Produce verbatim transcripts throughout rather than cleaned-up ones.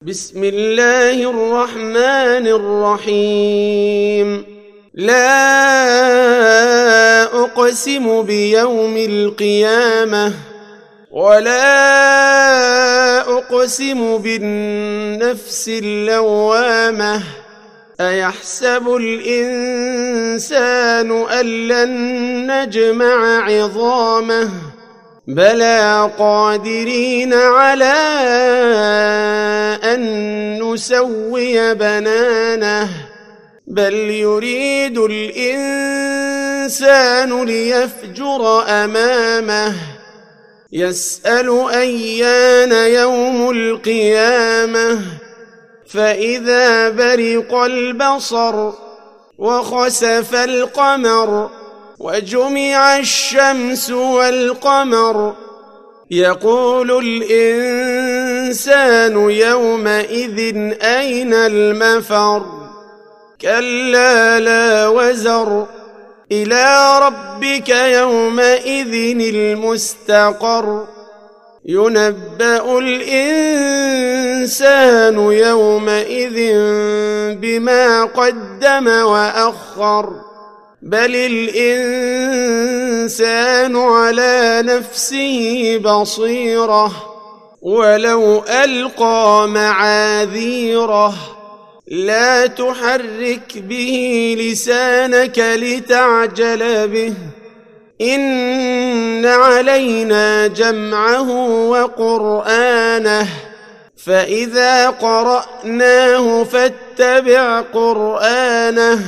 بسم الله الرحمن الرحيم. لا أقسم بيوم القيامة ولا أقسم بالنفس اللوامة أيحسب الإنسان أن لن نجمع عظامه بلى قادرين على أن نسوي بنانه بل يريد الإنسان ليفجر أمامه يسأل أيان يوم القيامة فإذا برق البصر وخسف القمر وجمع الشمس والقمر يقول الإنسان يومئذ أين المفر كلا لا وزر إلى ربك يومئذ المستقر ينبأ الإنسان يومئذ بما قدم وأخر بل الإنسان على نفسه بصيرة ولو ألقى معاذيره لا تحرك به لسانك لتعجل به إن علينا جمعه وقرآنه فإذا قرأناه فاتبع قرآنه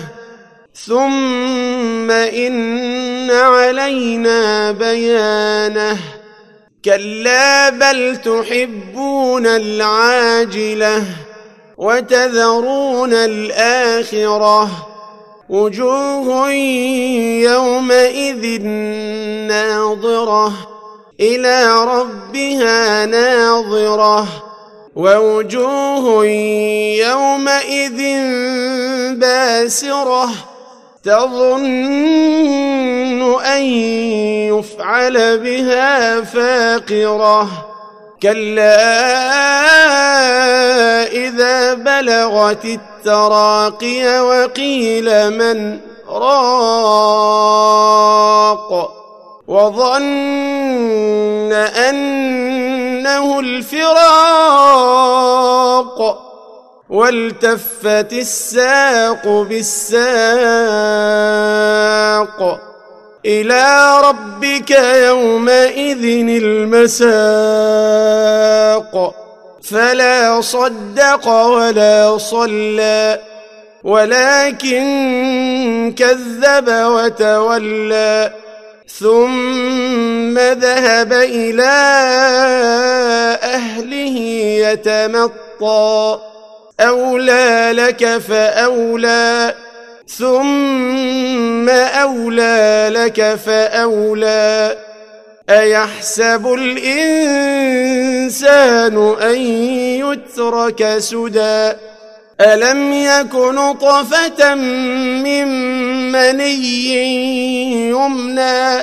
ثم إن علينا بيانه كلا بل تحبون العاجلة وتذرون الآخرة وجوه يومئذ ناظرة إلى ربها ناظرة ووجوه يومئذ باسرة تظن أن يفعل بها فاقرة كلا إذا بلغت التراقي وقيل من راق وظن أنه الفراق والتفت الساق بالساق إلى ربك يومئذ المساق فلا صدق ولا صلى ولكن كذب وتولى ثم ذهب إلى أهله يتمطى أولى لك فأولى ثم أولى لك فأولى أيحسب الإنسان أن يترك سدى ألم يك نطفة من مني يمنى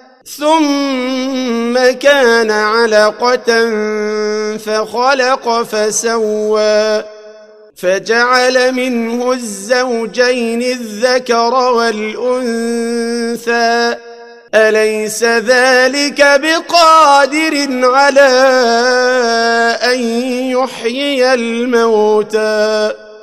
ثم كان علقة فخلق فسوى فجعل منه الزوجين الذكر والأنثى أليس ذلك بقادر على أن يحيي الموتى